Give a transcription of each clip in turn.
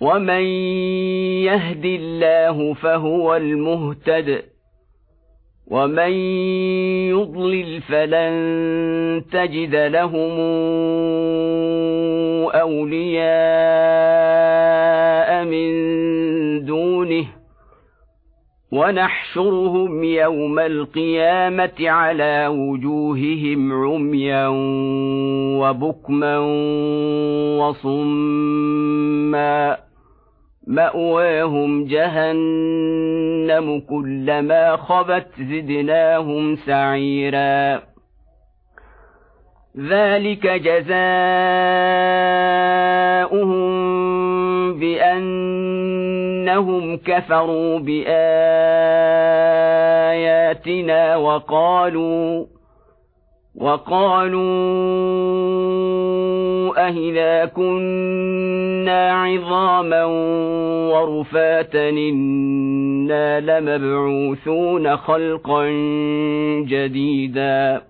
ومن يهد الله فهو المهتد ومن يضلل فلن تجد لهم أولياء من دونه ونحشرهم يوم القيامة على وجوههم عميا وبكما وصما مأواهم جهنم كلما خبت زدناهم سعيرا ذلك جزاؤهم بأنهم كفروا بآياتنا وقالوا أهذا كنا عظاما ورفاتا إنا لمبعوثون خلقا جديدا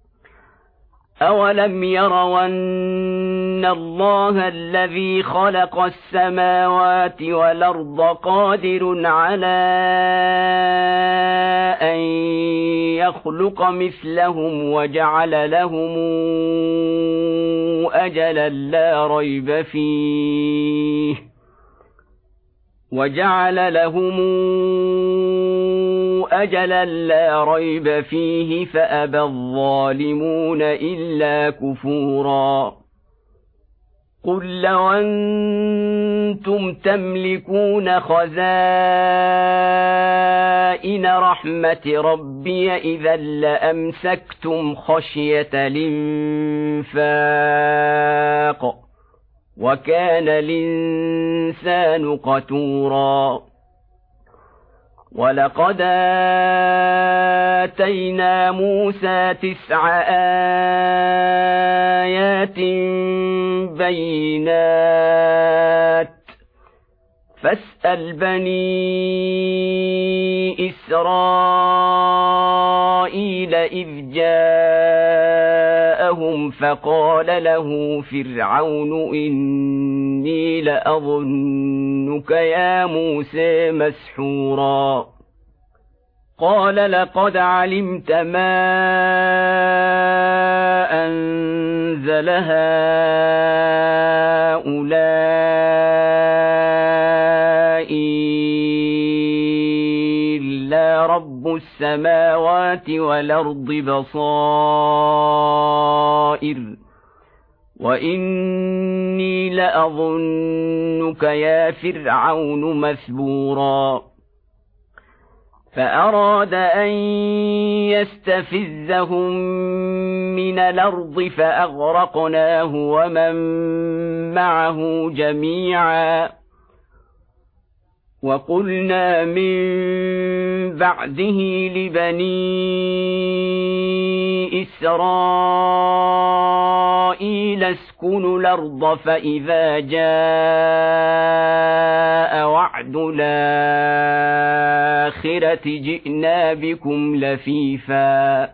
أولم يروا أن الله الذي خلق السماوات والأرض قادر على أن يخلق مثلهم وجعل لهم أجلا لا ريب فيه فأبى الظالمون إلا كفورا قل لو أنتم تملكون خزائن رحمة ربي إذا لأمسكتم خشية الإنفاق وكان الإنسان قتورا ولقد آتينا موسى 9 آيات بينات فاسأل بني إسرائيل إذ جاءهم فقال له فرعون إني لأظنك يا موسى مسحورا قال لقد علمت ما أنزل هؤلاء إلا رب السماوات والأرض بصائر وإني لأظنك يا فرعون مثبورا فأراد أن يستفزهم من الأرض فأغرقناه ومن معه جميعا وقلنا من بعده لبني إسرائيل اسكنوا الأرض فإذا جاء وعد الآخرة جئنا بكم لفيفا